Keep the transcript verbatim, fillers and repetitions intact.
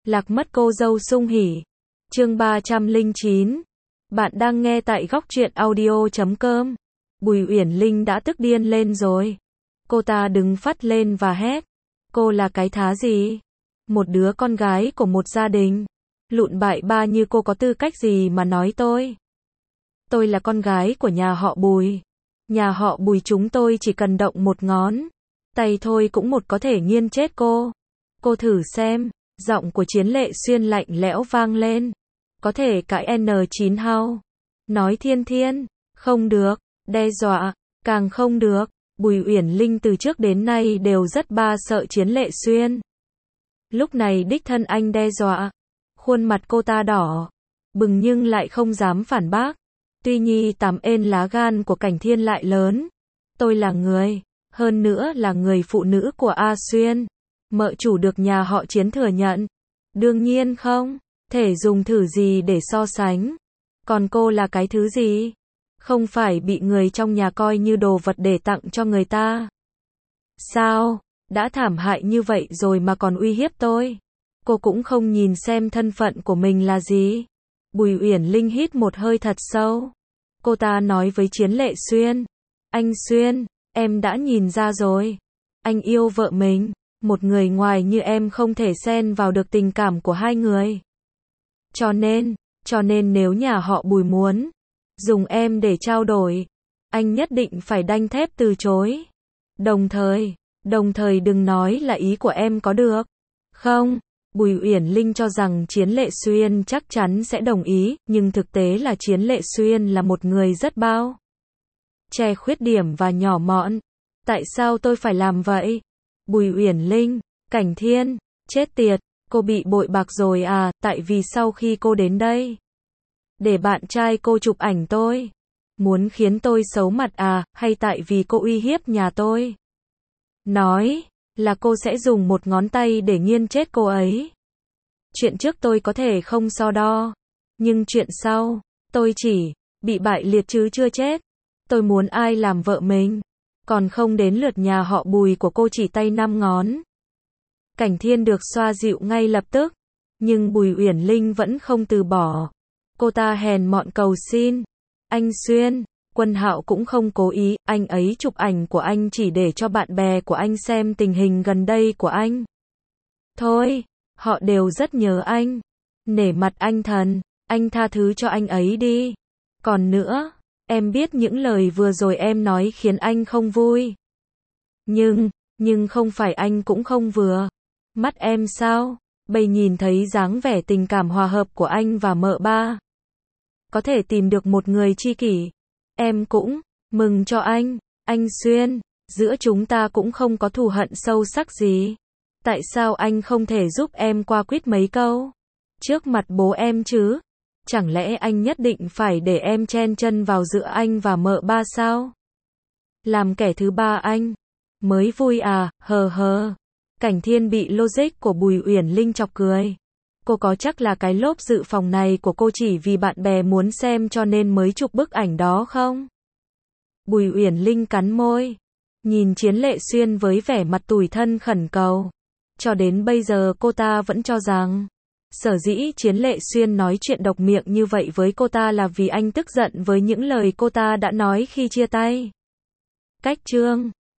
Lạc mất cô dâu sung hỉ. Chương ba trăm lẻ chín. Bạn đang nghe tại góc truyện audio chấm com. Bùi Uyển Linh đã tức điên lên rồi. Cô ta đứng phắt lên và hét. Cô là cái thá gì? Một đứa con gái của một gia đình. Lụn bại ba như cô có tư cách gì mà nói tôi? Tôi là con gái của nhà họ Bùi. Nhà họ Bùi chúng tôi chỉ cần động một ngón tay thôi cũng một có thể nghiên chết cô. Cô thử xem. Giọng của Chiến Lệ Xuyên lạnh lẽo vang lên. Có thể cãi en chín hao. Nói thiên thiên. Không được. Đe dọa. Càng không được. Bùi Uyển Linh từ trước đến nay đều rất ba sợ Chiến Lệ Xuyên. Lúc này đích thân anh đe dọa. Khuôn mặt cô ta đỏ bừng nhưng lại không dám phản bác. Tuy nhi tàm ên lá gan của Cảnh Thiên lại lớn. Tôi là người. Hơn nữa là người phụ nữ của A Xuyên. Mợ chủ được nhà họ Chiến thừa nhận. Đương nhiên không. Thể dùng thử gì để so sánh. Còn cô là cái thứ gì? Không phải bị người trong nhà coi như đồ vật để tặng cho người ta. Sao? Đã thảm hại như vậy rồi mà còn uy hiếp tôi. Cô cũng không nhìn xem thân phận của mình là gì. Bùi Uyển Linh hít một hơi thật sâu. Cô ta nói với Chiến Lệ Xuyên. Anh Xuyên, em đã nhìn ra rồi. Anh yêu vợ mình. Một người ngoài như em không thể xen vào được tình cảm của hai người. Cho nên, cho nên nếu nhà họ Bùi muốn dùng em để trao đổi, anh nhất định phải đanh thép từ chối. Đồng thời, đồng thời đừng nói là ý của em có được không? Bùi Uyển Linh cho rằng Chiến Lệ Xuyên chắc chắn sẽ đồng ý, nhưng thực tế là Chiến Lệ Xuyên là một người rất bao che khuyết điểm và nhỏ mọn. Tại sao tôi phải làm vậy? Bùi Uyển Linh, Cảnh Thiên, chết tiệt, cô bị bội bạc rồi à? Tại vì sau khi cô đến đây để bạn trai cô chụp ảnh tôi, muốn khiến tôi xấu mặt à? Hay tại vì cô uy hiếp nhà tôi? Nói là cô sẽ dùng một ngón tay để nghiên chết cô ấy. Chuyện trước tôi có thể không so đo, nhưng chuyện sau, tôi chỉ bị bại liệt chứ chưa chết. Tôi muốn ai làm vợ mình, còn không đến lượt nhà họ Bùi của cô chỉ tay năm ngón. Cảnh Thiên được xoa dịu ngay lập tức, nhưng Bùi Uyển Linh vẫn không từ bỏ. Cô ta hèn mọn cầu xin. Anh Xuyên, Quân Hạo cũng không cố ý, anh ấy chụp ảnh của anh chỉ để cho bạn bè của anh xem tình hình gần đây của anh. Thôi, họ đều rất nhớ anh. Nể mặt anh thần, anh tha thứ cho anh ấy đi. Còn nữa, em biết những lời vừa rồi em nói khiến anh không vui. Nhưng, nhưng không phải anh cũng không vừa mắt em sao? Bây nhìn thấy dáng vẻ tình cảm hòa hợp của anh và mợ ba. Có thể tìm được một người tri kỷ. Em cũng mừng cho anh. Anh Xuyên, giữa chúng ta cũng không có thù hận sâu sắc gì. Tại sao anh không thể giúp em qua quýt mấy câu trước mặt bố em chứ? Chẳng lẽ anh nhất định phải để em chen chân vào giữa anh và mợ ba sao? Làm kẻ thứ ba anh mới vui à? Hờ hờ. Cảnh Thiên bị logic của Bùi Uyển Linh chọc cười. Cô có chắc là cái lốp dự phòng này của cô chỉ vì bạn bè muốn xem cho nên mới chụp bức ảnh đó không? Bùi Uyển Linh cắn môi, nhìn Chiến Lệ Xuyên với vẻ mặt tủi thân khẩn cầu. Cho đến bây giờ cô ta vẫn cho rằng sở dĩ Chiến Lệ Xuyên nói chuyện độc miệng như vậy với cô ta là vì anh tức giận với những lời cô ta đã nói khi chia tay. Cách chương